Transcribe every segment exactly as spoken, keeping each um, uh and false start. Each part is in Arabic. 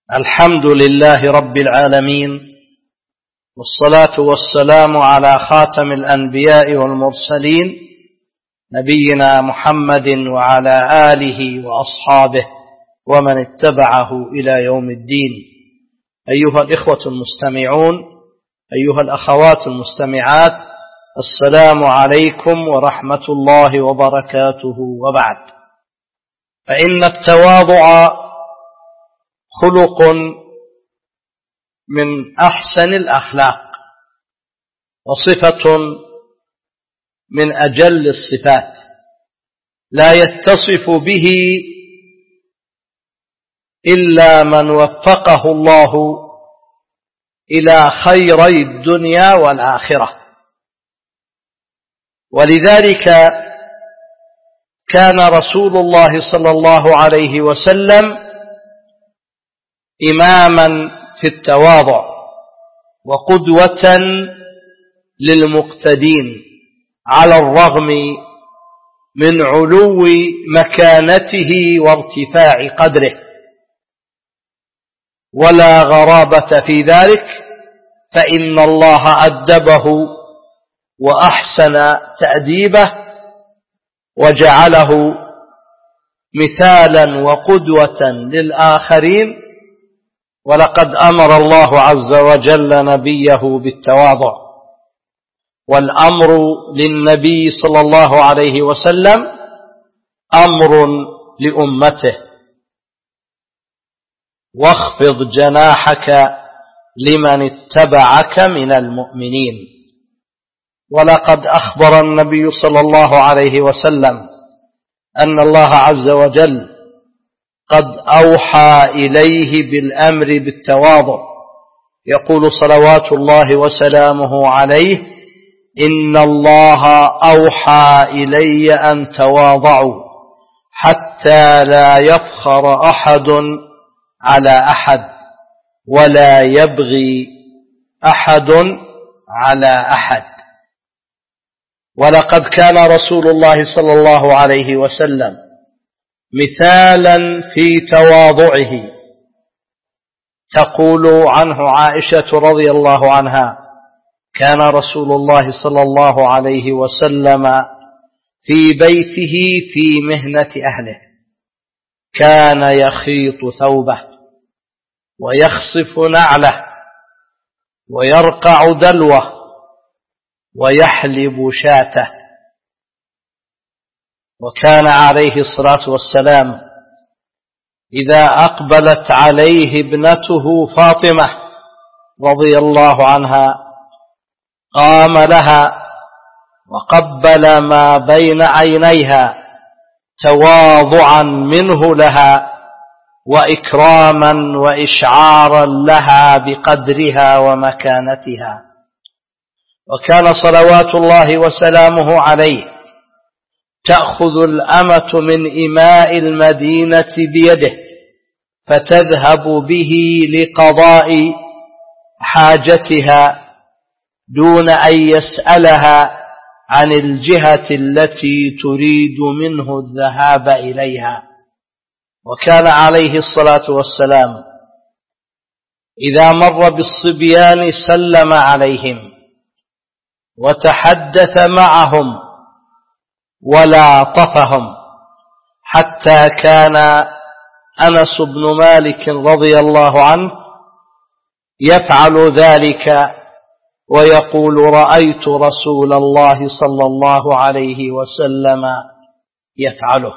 الحمد لله رب العالمين، والصلاة والسلام على خاتم الأنبياء والمرسلين نبينا محمد وعلى آله وأصحابه ومن اتبعه إلى يوم الدين. أيها الإخوة المستمعون، أيها الأخوات المستمعات، السلام عليكم ورحمة الله وبركاته. وبعد، فإن التواضع خلق من أحسن الأخلاق وصفة من أجل الصفات، لا يتصف به إلا من وفقه الله إلى خيري الدنيا والآخرة. ولذلك كان رسول الله صلى الله عليه وسلم إماما في التواضع وقدوة للمقتدين، على الرغم من علو مكانته وارتفاع قدره. ولا غرابة في ذلك، فإن الله أدبه وأحسن تأديبه وجعله مثالا وقدوة للآخرين. ولقد أمر الله عز وجل نبيه بالتواضع، والأمر للنبي صلى الله عليه وسلم أمر لأمته: واخفض جناحك لمن اتبعك من المؤمنين. ولقد أخبر النبي صلى الله عليه وسلم أن الله عز وجل قد أوحى إليه بالأمر بالتواضع، يقول صلوات الله وسلامه عليه: إن الله أوحى إلي أن تواضعوا حتى لا يفخر أحد على أحد ولا يبغي أحد على أحد. ولقد كان رسول الله صلى الله عليه وسلم مثالا في تواضعه. تقول عنه عائشة رضي الله عنها: كان رسول الله صلى الله عليه وسلم في بيته في مهنة أهله، كان يخيط ثوبه ويخصف نعله ويرقع دلوه ويحلب شاته. وكان عليه الصلاة والسلام إذا أقبلت عليه ابنته فاطمة رضي الله عنها قام لها وقبل ما بين عينيها تواضعا منه لها وإكراما وإشعارا لها بقدرها ومكانتها. وكان صلوات الله وسلامه عليه تأخذ الأمة من إماء المدينة بيده فتذهب به لقضاء حاجتها دون أن يسألها عن الجهة التي تريد منه الذهاب إليها. وكان عليه الصلاة والسلام إذا مر بالصبيان سلم عليهم وتحدث معهم ولاطفهم، حتى كان أنس بن مالك رضي الله عنه يفعل ذلك ويقول: رأيت رسول الله صلى الله عليه وسلم يفعله.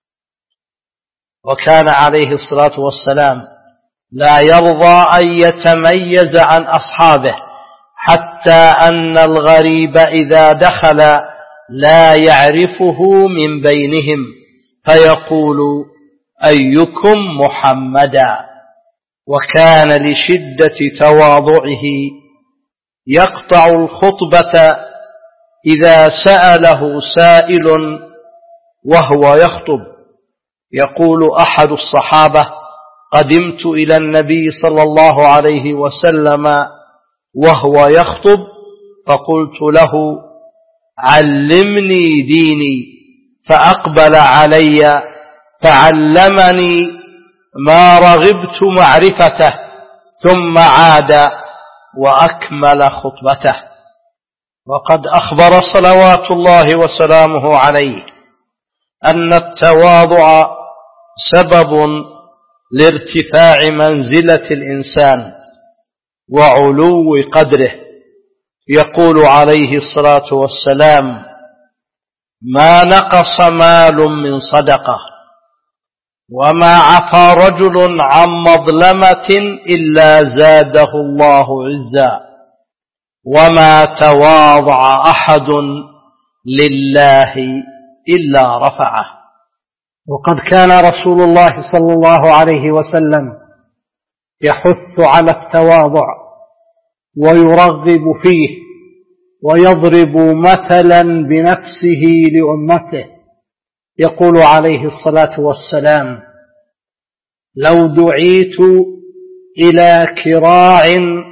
وكان عليه الصلاة والسلام لا يرضى أن يتميز عن أصحابه، حتى أن الغريب إذا دخل لا يعرفه من بينهم فيقول: أيكم محمدا. وكان لشدة تواضعه يقطع الخطبة إذا سأله سائل وهو يخطب. يقول أحد الصحابة: قدمت إلى النبي صلى الله عليه وسلم وهو يخطب فقلت له: علمني ديني، فأقبل علي فعلمني ما رغبت معرفته، ثم عاد وأكمل خطبته. وقد أخبر صلوات الله وسلامه عليه أن التواضع سبب لارتفاع منزلة الإنسان وعلو قدره. يقول عليه الصلاة والسلام: ما نقص مال من صدقة، وما عفا رجل عن مظلمة إلا زاده الله عزا، وما تواضع أحد لله إلا رفعه. وقد كان رسول الله صلى الله عليه وسلم يحث على التواضع ويرغب فيه، ويضرب مثلا بنفسه لأمته. يقول عليه الصلاة والسلام: لو دعيت إلى كراع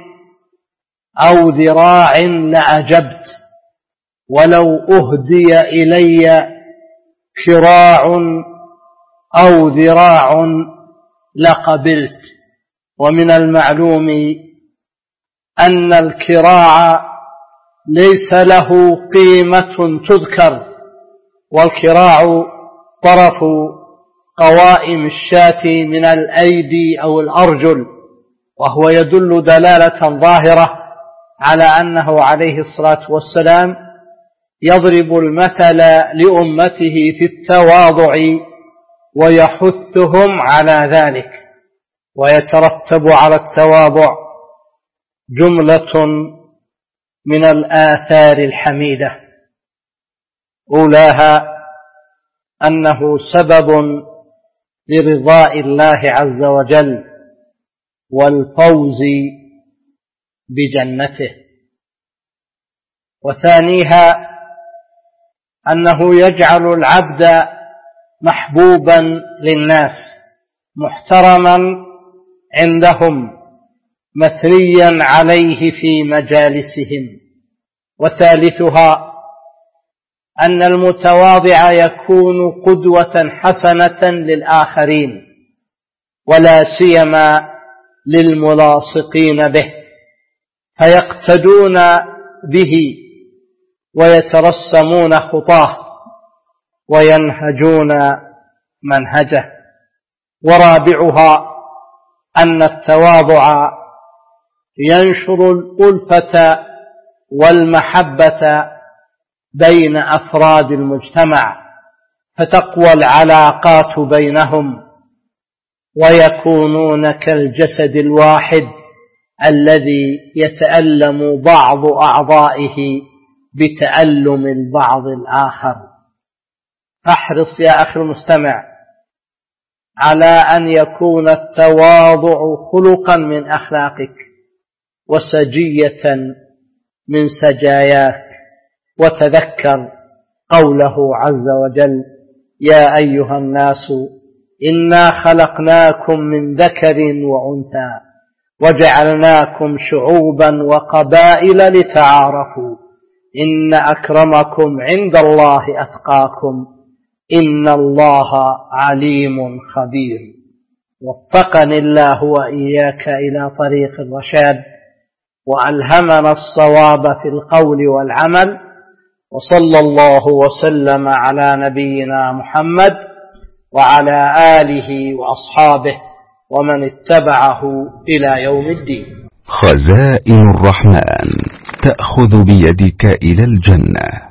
أو ذراع لعجبت، ولو أهدي إلي كراع أو ذراع لقبلت. ومن المعلوم أن الكراع ليس له قيمة تذكر، والكراع طرف قوائم الشاة من الأيدي أو الأرجل، وهو يدل دلالة ظاهرة على أنه عليه الصلاة والسلام يضرب المثل لأمته في التواضع ويحثهم على ذلك. ويترتب على التواضع جملة من الآثار الحميدة، أولاها أنه سبب لرضاء الله عز وجل والفوز بجنته، وثانيها أنه يجعل العبد محبوبا للناس، محترما عندهم، مثنيا عليه في مجالسهم. وثالثها أن المتواضع يكون قدوة حسنة للآخرين، ولا سيما للملاصقين به، فيقتدون به ويترسمون خطاه وينهجون منهجه. ورابعها أن التواضع ينشر الألفة والمحبة بين أفراد المجتمع، فتقوى العلاقات بينهم، ويكونون كالجسد الواحد الذي يتألم بعض أعضائه بتألم البعض الآخر. احرص يا أخي المستمع على أن يكون التواضع خلقا من أخلاقك وسجية من سجاياك. وتذكر قوله عز وجل: يا أيها الناس إنا خلقناكم من ذكر وأنثى وجعلناكم شعوبا وقبائل لتعارفوا إن أكرمكم عند الله أتقاكم إن الله عليم خبير. وفقني الله وإياك إلى طريق الرشاد، وألهمنا الصواب في القول والعمل، وصلى الله وسلم على نبينا محمد وعلى آله وأصحابه ومن اتبعه إلى يوم الدين. خزائن الرحمن تأخذ بيدك إلى الجنة.